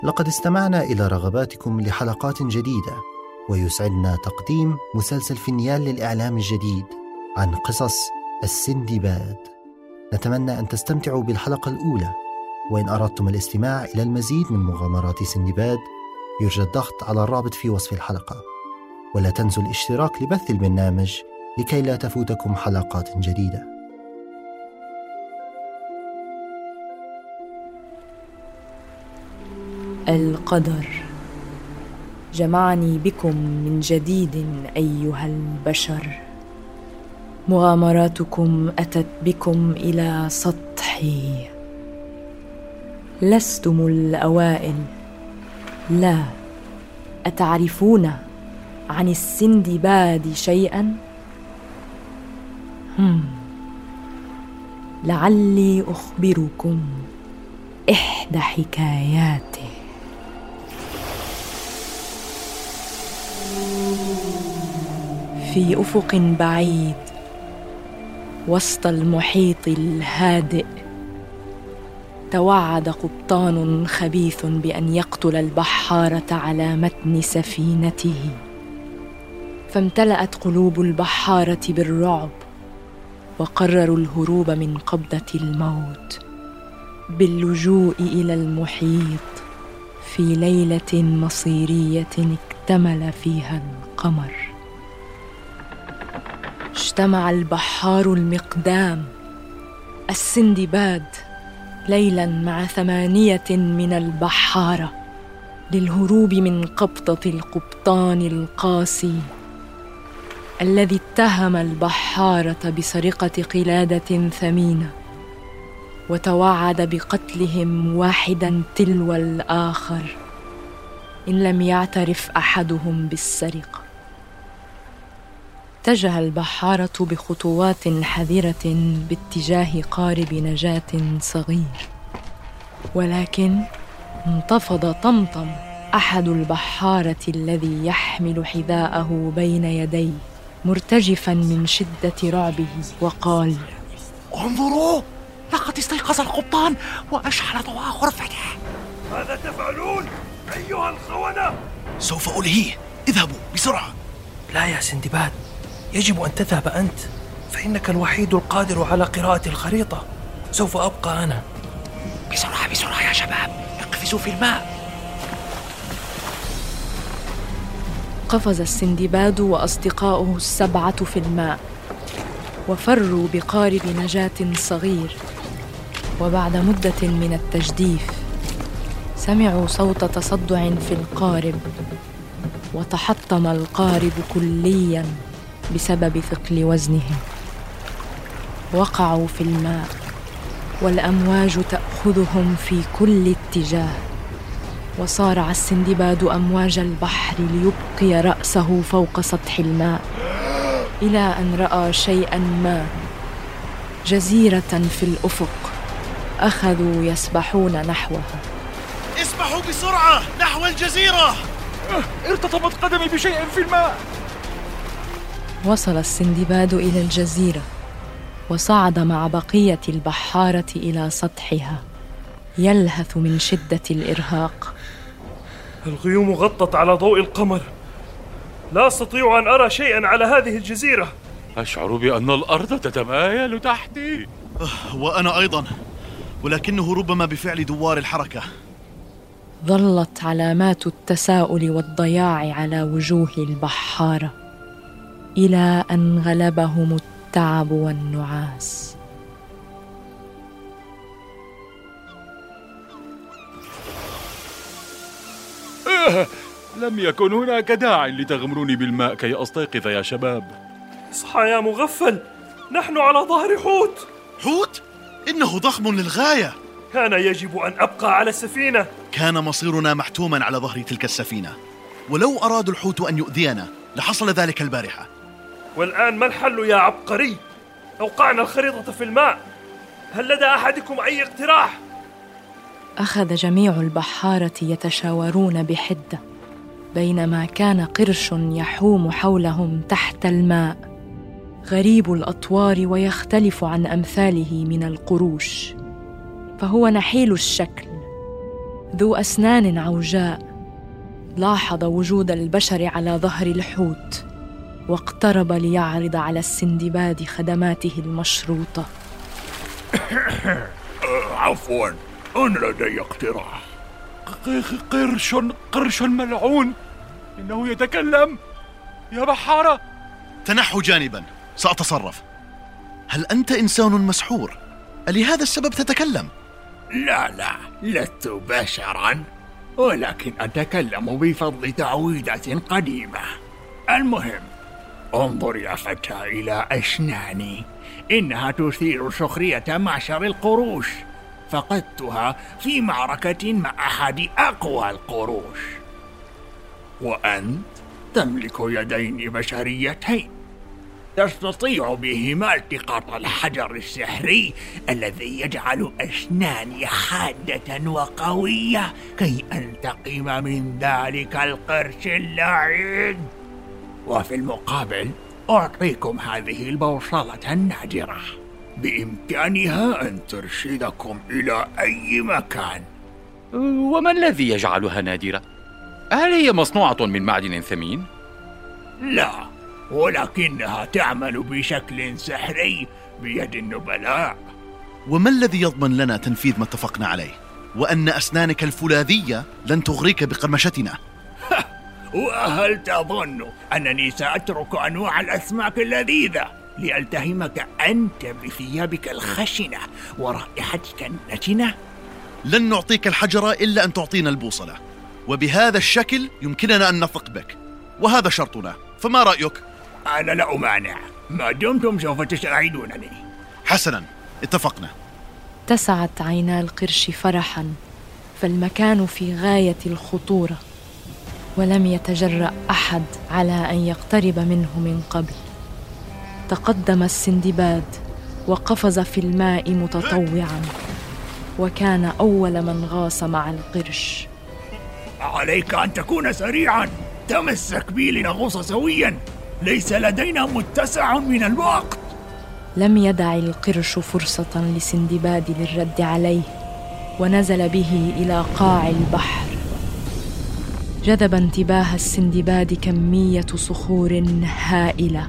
لقد استمعنا إلى رغباتكم لحلقات جديدة، ويسعدنا تقديم مسلسل فينيال للإعلام الجديد عن قصص السندباد. نتمنى أن تستمتعوا بالحلقة الأولى، وإن أردتم الاستماع إلى المزيد من مغامرات سندباد يرجى الضغط على الرابط في وصف الحلقة، ولا تنسوا الاشتراك لبث البرنامج لكي لا تفوتكم حلقات جديدة. القدر جمعني بكم من جديد أيها البشر. مغامراتكم أتت بكم إلى سطحي. لستم الأوائل، لا. أتعرفون عن السندباد شيئا؟ لعلي أخبركم إحدى حكاياته. في أفق بعيد وسط المحيط الهادئ توعد قبطان خبيث بأن يقتل البحارة على متن سفينته، فامتلأت قلوب البحارة بالرعب، وقرروا الهروب من قبضة الموت باللجوء إلى المحيط في ليلة مصيرية اكتمل فيها القمر. اجتمع البحار المقدام السندباد ليلاً مع 8 من البحارة للهروب من قبضة القبطان القاسي الذي اتهم البحارة بسرقة قلادة ثمينة، وتوعد بقتلهم واحداً تلو الآخر إن لم يعترف أحدهم بالسرقة. اتجه البحارة بخطوات حذرة باتجاه قارب نجاة صغير، ولكن انتفض طمطم أحد البحارة الذي يحمل حذاءه بين يديه مرتجفاً من شدة رعبه، وقال: انظروا، لقد استيقظ القبطان وأشعل ضوء غرفته. ماذا تفعلون أيها الخونة؟ سوف ألهيه، اذهبوا بسرعة. لا يا سندباد، يجب أن تذهب أنت، فإنك الوحيد القادر على قراءة الخريطة. سوف أبقى أنا. بسرعة بسرعة يا شباب، اقفزوا في الماء. قفز السندباد وأصدقاؤه 7 في الماء، وفروا بقارب نجاة صغير. وبعد مدة من التجديف سمعوا صوت تصدع في القارب، وتحطم القارب كلياً بسبب ثقل وزنه. وقعوا في الماء والأمواج تأخذهم في كل اتجاه، وصارع السندباد أمواج البحر ليبقي رأسه فوق سطح الماء، إلى أن رأى شيئاً ما، جزيرة في الأفق. أخذوا يسبحون نحوها. اسبحوا بسرعة نحو الجزيرة. ارتطمت قدمي بشيء في الماء. وصل السندباد إلى الجزيرة، وصعد مع بقية البحارة إلى سطحها يلهث من شدة الإرهاق. الغيوم غطت على ضوء القمر، لا أستطيع أن أرى شيئاً على هذه الجزيرة. أشعر بأن الأرض تتمايل تحتي. وأنا أيضاً، ولكنه ربما بفعل دوار الحركة. ظلت علامات التساؤل والضياع على وجوه البحارة إلى أن غلبهم التعب والنعاس. لم يكن هناك داع لتغمروني بالماء كي أستيقظ يا شباب. اصحى يا مغفل، نحن على ظهر حوت. حوت؟ إنه ضخم للغاية. كان يجب أن أبقى على السفينة. كان مصيرنا محتوما على ظهر تلك السفينة، ولو أراد الحوت أن يؤذينا لحصل ذلك البارحة. والآن ما الحل يا عبقري؟ أوقعنا الخريطة في الماء، هل لدى أحدكم أي اقتراح؟ أخذ جميع البحارة يتشاورون بحدة، بينما كان قرش يحوم حولهم تحت الماء، غريب الأطوار ويختلف عن أمثاله من القروش، فهو نحيل الشكل، ذو أسنان عوجاء لاحظ وجود البشر على ظهر الحوت، واقترب ليعرض على السندباد خدماته المشروطة. عفواً، أنا لدي اقتراح. قرش ملعون، إنه يتكلم. يا بحارة، تنحوا جانباً، سأتصرف. هل أنت إنسان مسحور؟ ألهذا السبب تتكلم؟ لا، لست بشراً، ولكن أتكلم بفضل تعويذة قديمة. المهم، انظر يا فتى إلى أسناني، إنها تثير سخرية معشر القروش. فقدتها في معركة مع أحد أقوى القروش، وأنت تملك يدين بشريتين تستطيع بهما التقاط الحجر السحري الذي يجعل أسناني حادة وقوية كي أنتقم من ذلك القرش اللعين. وفي المقابل أعطيكم هذه البوصلة النادرة، بإمكانها أن ترشدكم إلى أي مكان. وما الذي يجعلها نادرة؟ هل هي مصنوعة من معدن ثمين؟ لا، ولكنها تعمل بشكل سحري بيد النبلاء. وما الذي يضمن لنا تنفيذ ما اتفقنا عليه، وأن أسنانك الفولاذية لن تغريك بقرمشتنا؟ وهل تظن أنني سأترك أنواع الأسماك اللذيذة لألتهمك أنت بثيابك الخشنة ورائحتك النتنة؟ لن نعطيك الحجر إلا أن تعطينا البوصلة، وبهذا الشكل يمكننا أن نثق بك، وهذا شرطنا. فما رأيك؟ أنا لا أمانع ما دمتم سوف تساعدونني. حسنا، اتفقنا. اتسعت عينا القرش فرحا، فالمكان في غاية الخطورة، ولم يتجرأ أحد على أن يقترب منه من قبل. تقدم السندباد وقفز في الماء متطوعا، وكان أول من غاص مع القرش. عليك أن تكون سريعا، تمسك بي لنغوص سويا، ليس لدينا متسع من الوقت. لم يدع القرش فرصة لسندباد للرد عليه، ونزل به إلى قاع البحر. جذب انتباه السندباد كمية صخور هائلة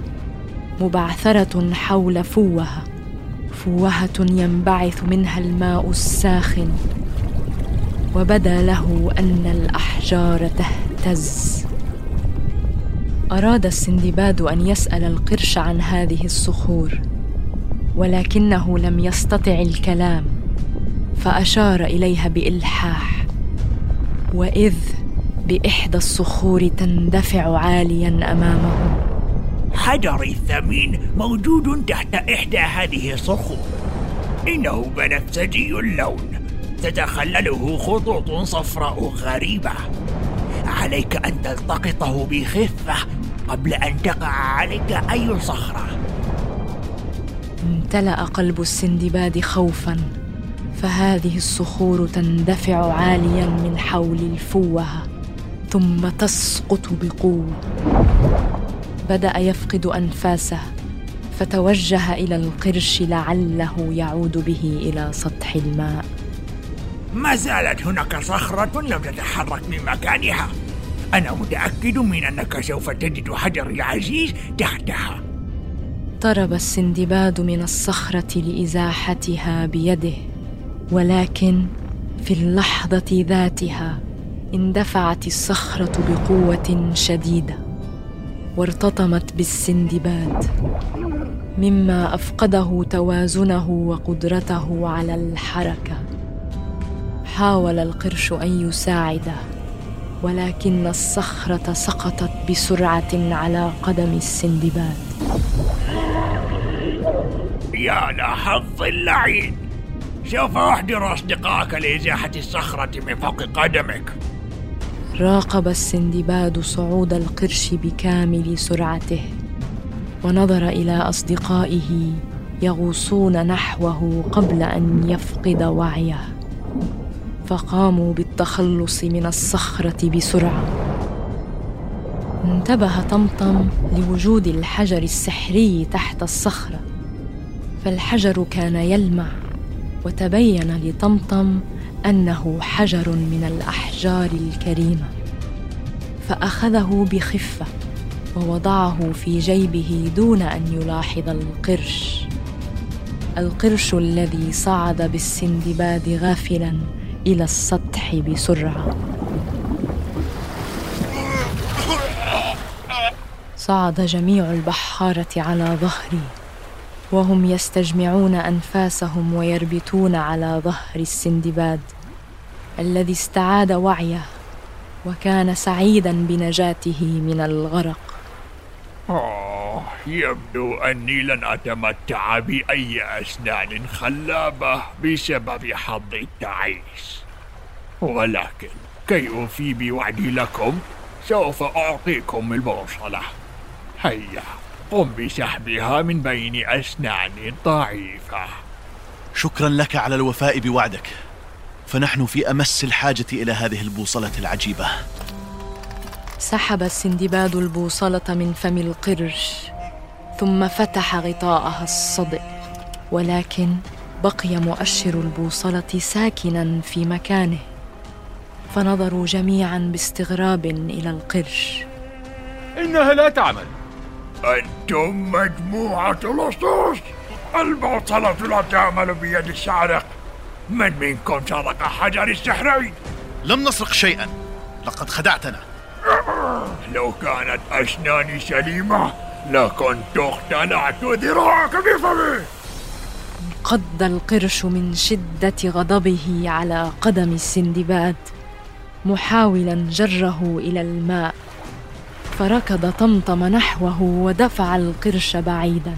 مبعثرة حول فوهة ينبعث منها الماء الساخن، وبدا له أن الأحجار تهتز. أراد السندباد أن يسأل القرش عن هذه الصخور، ولكنه لم يستطع الكلام، فأشار إليها بإلحاح، وإذ بإحدى الصخور تندفع عالياً أمامه. حجري الثمين موجود تحت إحدى هذه الصخور، إنه بنفسجي اللون، تتخلله خطوط صفراء غريبة. عليك أن تلتقطه بخفة قبل أن تقع عليك أي صخرة. امتلأ قلب السندباد خوفاً، فهذه الصخور تندفع عالياً من حول الفوهة ثم تسقط بقوة. بدأ يفقد أنفاسه، فتوجه إلى القرش لعله يعود به إلى سطح الماء. ما زالت هناك صخرة لم تتحرك من مكانها، أنا متأكد من أنك سوف تجد حجر العزيز تحتها. اقترب السندباد من الصخرة لإزاحتها بيده، ولكن في اللحظة ذاتها اندفعت الصخرة بقوة شديدة وارتطمت بالسندباد، مما أفقده توازنه وقدرته على الحركة. حاول القرش أن يساعده، ولكن الصخرة سقطت بسرعة على قدم السندباد. يا لحظ اللعين، سوف أحضر أصدقائك لإزاحة الصخرة من فوق قدمك. راقب السندباد صعود القرش بكامل سرعته، ونظر إلى أصدقائه يغوصون نحوه قبل أن يفقد وعيه، فقاموا بالتخلص من الصخرة بسرعة. انتبه طمطم لوجود الحجر السحري تحت الصخرة، فالحجر كان يلمع، وتبين لطمطم أنه حجر من الأحجار الكريمة، فأخذه بخفة ووضعه في جيبه دون أن يلاحظ القرش الذي صعد بالسندباد غافلاً إلى السطح بسرعة. صعد جميع البحارة على ظهري وهم يستجمعون أنفاسهم ويربتون على ظهر السندباد الذي استعاد وعيه وكان سعيداً بنجاته من الغرق. يبدو أني لن أتمتع بأي أسنان خلابة بسبب حظ التعيس، ولكن كي أوفي بوعدي لكم سوف أعطيكم البوصلة. هيا قم بسحبها من بين أسناني الضعيفة. شكرا لك على الوفاء بوعدك، فنحن في أمس الحاجة إلى هذه البوصلة العجيبة. سحب السندباد البوصلة من فم القرش ثم فتح غطاءها الصدئ، ولكن بقي مؤشر البوصلة ساكناً في مكانه، فنظروا جميعاً باستغراب إلى القرش. إنها لا تعمل. أنتم مجموعة لصوص، البوصلة لا تعمل بيد السارق. من منكم سرق حجر السحرين؟ لم نسرق شيئاً، لقد خدعتنا. لو كانت أسناني سليمة لكنت اختلعت ذراعك بفمي. انقض القرش من شدة غضبه على قدم السندباد محاولاً جره إلى الماء، فركض طمطم نحوه ودفع القرش بعيداً،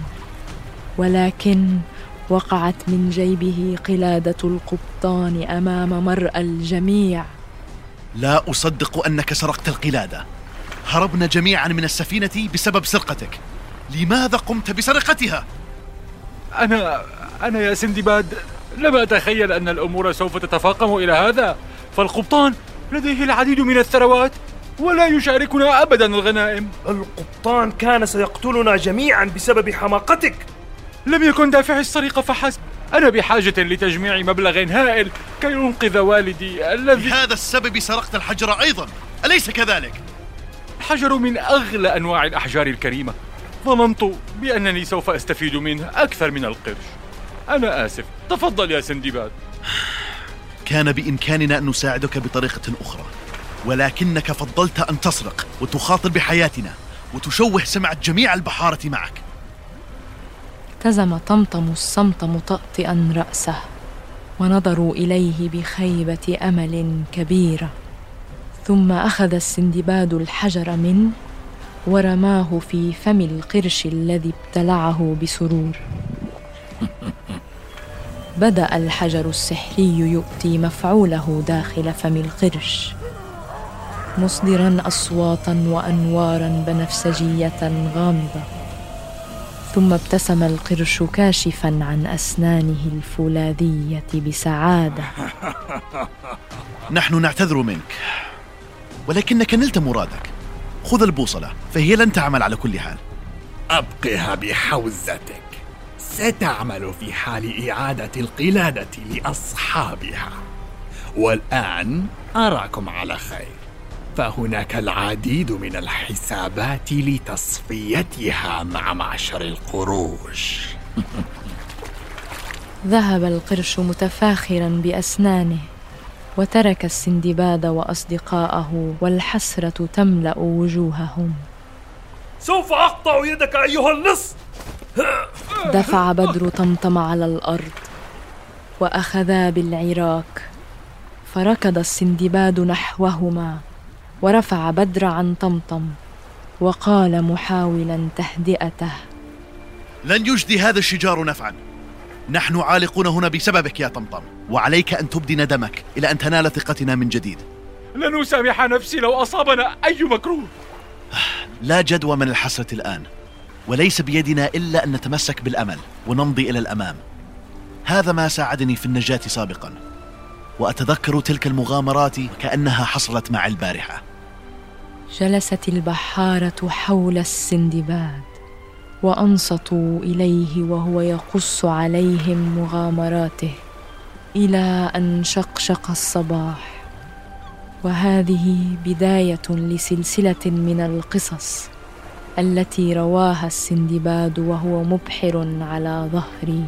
ولكن وقعت من جيبه قلادة القبطان أمام مرأى الجميع. لا أصدق أنك سرقت القلادة. هربنا جميعا من السفينة بسبب سرقتك. لماذا قمت بسرقتها؟ أنا يا سندباد لم أتخيل أن الأمور سوف تتفاقم إلى هذا، فالقبطان لديه العديد من الثروات ولا يشاركنا أبدا الغنائم. القبطان كان سيقتلنا جميعا بسبب حماقتك. لم يكن دافع السرقة فحسب، أنا بحاجة لتجميع مبلغ هائل كي أنقذ والدي الذي... لهذا السبب سرقت الحجر أيضا، أليس كذلك؟ الحجر من أغلى أنواع الأحجار الكريمة، ظننت بأنني سوف أستفيد منه أكثر من القرش. أنا آسف، تفضل يا سندباد. كان بإمكاننا أن نساعدك بطريقة أخرى، ولكنك فضلت أن تسرق وتخاطر بحياتنا وتشوه سمعة جميع البحارة معك. التزم طمطم الصمت مطأطئا رأسه، ونظروا إليه بخيبة أمل كبيرة. ثم أخذ السندباد الحجر منه ورماه في فم القرش الذي ابتلعه بسرور. بدأ الحجر السحري يؤتي مفعوله داخل فم القرش، مصدراً أصواتاً وأنواراً بنفسجية غامضة. ثم ابتسم القرش كاشفاً عن أسنانه الفولاذية بسعادة. نحن نعتذر منك، ولكنك نلت مرادك. خذ البوصلة فهي لن تعمل على كل حال. أبقها بحوزتك، ستعمل في حال إعادة القلادة لأصحابها. والآن أراكم على خير، فهناك العديد من الحسابات لتصفيتها مع معشر القروش. ذهب القرش متفاخراً بأسنانه، وترك السندباد وأصدقاءه والحسرة تملأ وجوههم. سوف أقطع يدك أيها اللص! دفع بدر طمطم على الأرض وأخذا بالعراك، فركض السندباد نحوهما ورفع بدر عن طمطم وقال محاولا تهدئته: لن يجدي هذا الشجار نفعا، نحن عالقون هنا بسببك يا طمطم، وعليك أن تبدي ندمك إلى أن تنال ثقتنا من جديد. لن أسامح نفسي لو أصابنا أي مكروه. لا جدوى من الحسرة الآن، وليس بيدنا إلا أن نتمسك بالأمل ونمضي إلى الأمام. هذا ما ساعدني في النجاة سابقا، وأتذكر تلك المغامرات كأنها حصلت معي البارحة. جلست البحارة حول السندباد وأنصتوا إليه وهو يقص عليهم مغامراته، إلى أن شقشق الصباح. وهذه بداية لسلسلة من القصص التي رواها السندباد وهو مبحر على ظهري.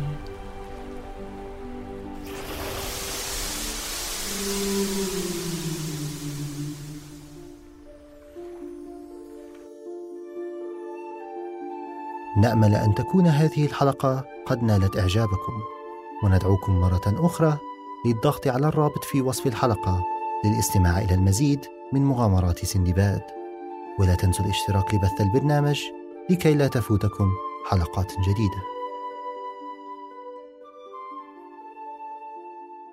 نأمل أن تكون هذه الحلقة قد نالت إعجابكم، وندعوكم مرة أخرى للضغط على الرابط في وصف الحلقة للاستماع إلى المزيد من مغامرات سندباد. ولا تنسوا الاشتراك لبث البرنامج لكي لا تفوتكم حلقات جديدة.